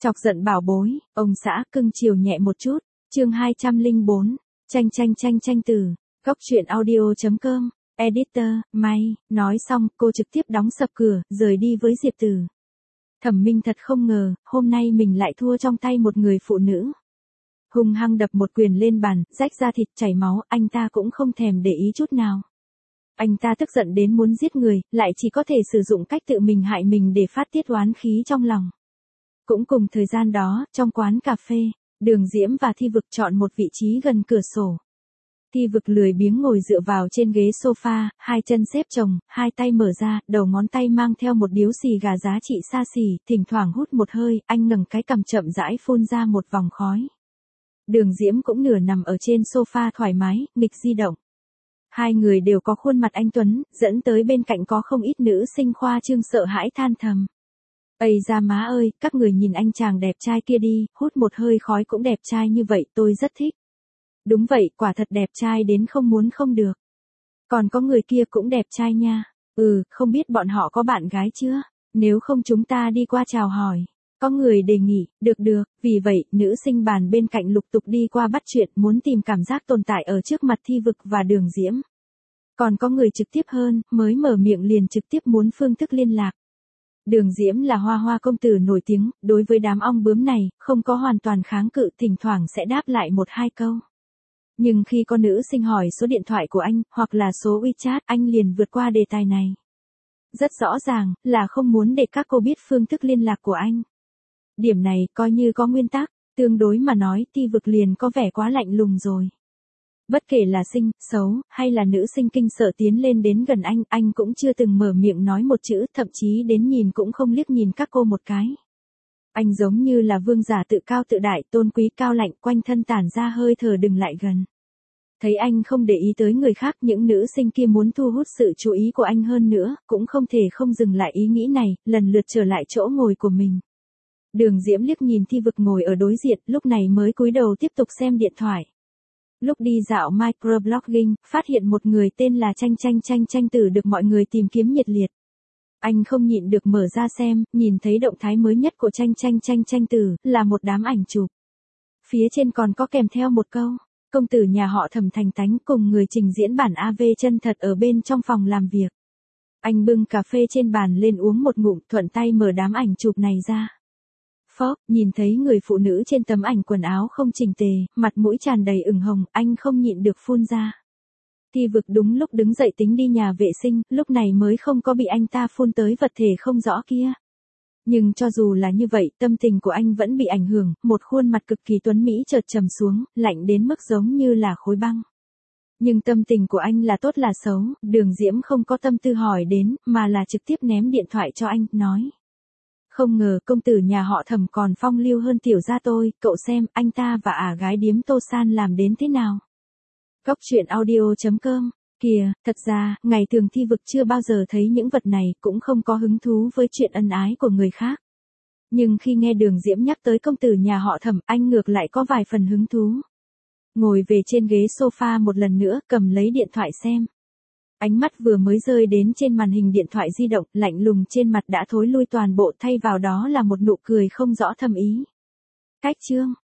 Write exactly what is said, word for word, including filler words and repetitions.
Chọc giận bảo bối, ông xã cưng chiều nhẹ một chút, chương hai trăm lẻ bốn, tranh tranh tranh tranh từ, góc truyện audio.com, editor, may, nói xong cô trực tiếp đóng sập cửa, rời đi với Diệp Từ. Thẩm Minh thật không ngờ, hôm nay mình lại thua trong tay một người phụ nữ. Hung hăng đập một quyền lên bàn, rách ra thịt chảy máu, anh ta cũng không thèm để ý chút nào. Anh ta tức giận đến muốn giết người, lại chỉ có thể sử dụng cách tự mình hại mình để phát tiết oán khí trong lòng. Cũng cùng thời gian đó, trong quán cà phê, Đường Diễm và Thi Vực chọn một vị trí gần cửa sổ. Thi Vực lười biếng ngồi dựa vào trên ghế sofa, hai chân xếp chồng, hai tay mở ra, đầu ngón tay mang theo một điếu xì gà giá trị xa xỉ, thỉnh thoảng hút một hơi, anh ngẩng cái cằm chậm rãi phun ra một vòng khói. Đường Diễm cũng nửa nằm ở trên sofa thoải mái, nghịch di động. Hai người đều có khuôn mặt anh tuấn, dẫn tới bên cạnh có không ít nữ sinh khoa trương sợ hãi than thầm. Ây da má ơi, các người nhìn anh chàng đẹp trai kia đi, hút một hơi khói cũng đẹp trai như vậy, tôi rất thích. Đúng vậy, quả thật đẹp trai đến không muốn không được. Còn có người kia cũng đẹp trai nha. Ừ, không biết bọn họ có bạn gái chưa? Nếu không chúng ta đi qua chào hỏi. Có người đề nghị, được được, vì vậy, nữ sinh bàn bên cạnh lục tục đi qua bắt chuyện, muốn tìm cảm giác tồn tại ở trước mặt Thi Vực và Đường Diễm. Còn có người trực tiếp hơn, mới mở miệng liền trực tiếp muốn phương thức liên lạc. Đường Diễm là hoa hoa công tử nổi tiếng, đối với đám ong bướm này, không có hoàn toàn kháng cự, thỉnh thoảng sẽ đáp lại một hai câu. Nhưng khi có nữ sinh hỏi số điện thoại của anh, hoặc là số WeChat, anh liền vượt qua đề tài này. Rất rõ ràng, là không muốn để các cô biết phương thức liên lạc của anh. Điểm này, coi như có nguyên tắc, tương đối mà nói, Thi Vực liền có vẻ quá lạnh lùng rồi. Bất kể là xinh, xấu, hay là nữ sinh kinh sợ tiến lên đến gần anh, anh cũng chưa từng mở miệng nói một chữ, thậm chí đến nhìn cũng không liếc nhìn các cô một cái. Anh giống như là vương giả tự cao tự đại, tôn quý cao lạnh, quanh thân tản ra hơi thở đừng lại gần. Thấy anh không để ý tới người khác, những nữ sinh kia muốn thu hút sự chú ý của anh hơn nữa, cũng không thể không dừng lại ý nghĩ này, lần lượt trở lại chỗ ngồi của mình. Đường Diễm liếc nhìn Thi Vực ngồi ở đối diện, lúc này mới cúi đầu tiếp tục xem điện thoại. Lúc đi dạo microblogging, phát hiện một người tên là Tranh Tranh Tranh Tranh Tử được mọi người tìm kiếm nhiệt liệt. Anh không nhịn được mở ra xem, nhìn thấy động thái mới nhất của Tranh Tranh Tranh Tranh Tử, là một đám ảnh chụp. Phía trên còn có kèm theo một câu, công tử nhà họ Thẩm Thành Tánh cùng người trình diễn bản a vê chân thật ở bên trong phòng làm việc. Anh bưng cà phê trên bàn lên uống một ngụm, thuận tay mở đám ảnh chụp này ra. Phóp, nhìn thấy người phụ nữ trên tấm ảnh quần áo không chỉnh tề, mặt mũi tràn đầy ửng hồng, anh không nhịn được phun ra. Thi Vực đúng lúc đứng dậy tính đi nhà vệ sinh, lúc này mới không có bị anh ta phun tới vật thể không rõ kia. Nhưng cho dù là như vậy, tâm tình của anh vẫn bị ảnh hưởng, một khuôn mặt cực kỳ tuấn mỹ chợt trầm xuống, lạnh đến mức giống như là khối băng. Nhưng tâm tình của anh là tốt là xấu, Đường Diễm không có tâm tư hỏi đến, mà là trực tiếp ném điện thoại cho anh, nói. Không ngờ công tử nhà họ Thẩm còn phong lưu hơn tiểu gia tôi, cậu xem anh ta và ả gái điếm Tô San làm đến thế nào. Góc truyện audio.com, kìa, thật ra, ngày thường Thi Vực chưa bao giờ thấy những vật này, cũng không có hứng thú với chuyện ân ái của người khác. Nhưng khi nghe Đường Diễm nhắc tới công tử nhà họ Thẩm, anh ngược lại có vài phần hứng thú. Ngồi về trên ghế sofa một lần nữa, cầm lấy điện thoại xem. Ánh mắt vừa mới rơi đến trên màn hình điện thoại di động, lạnh lùng trên mặt đã thối lui toàn bộ, thay vào đó là một nụ cười không rõ thâm ý. Cách chương,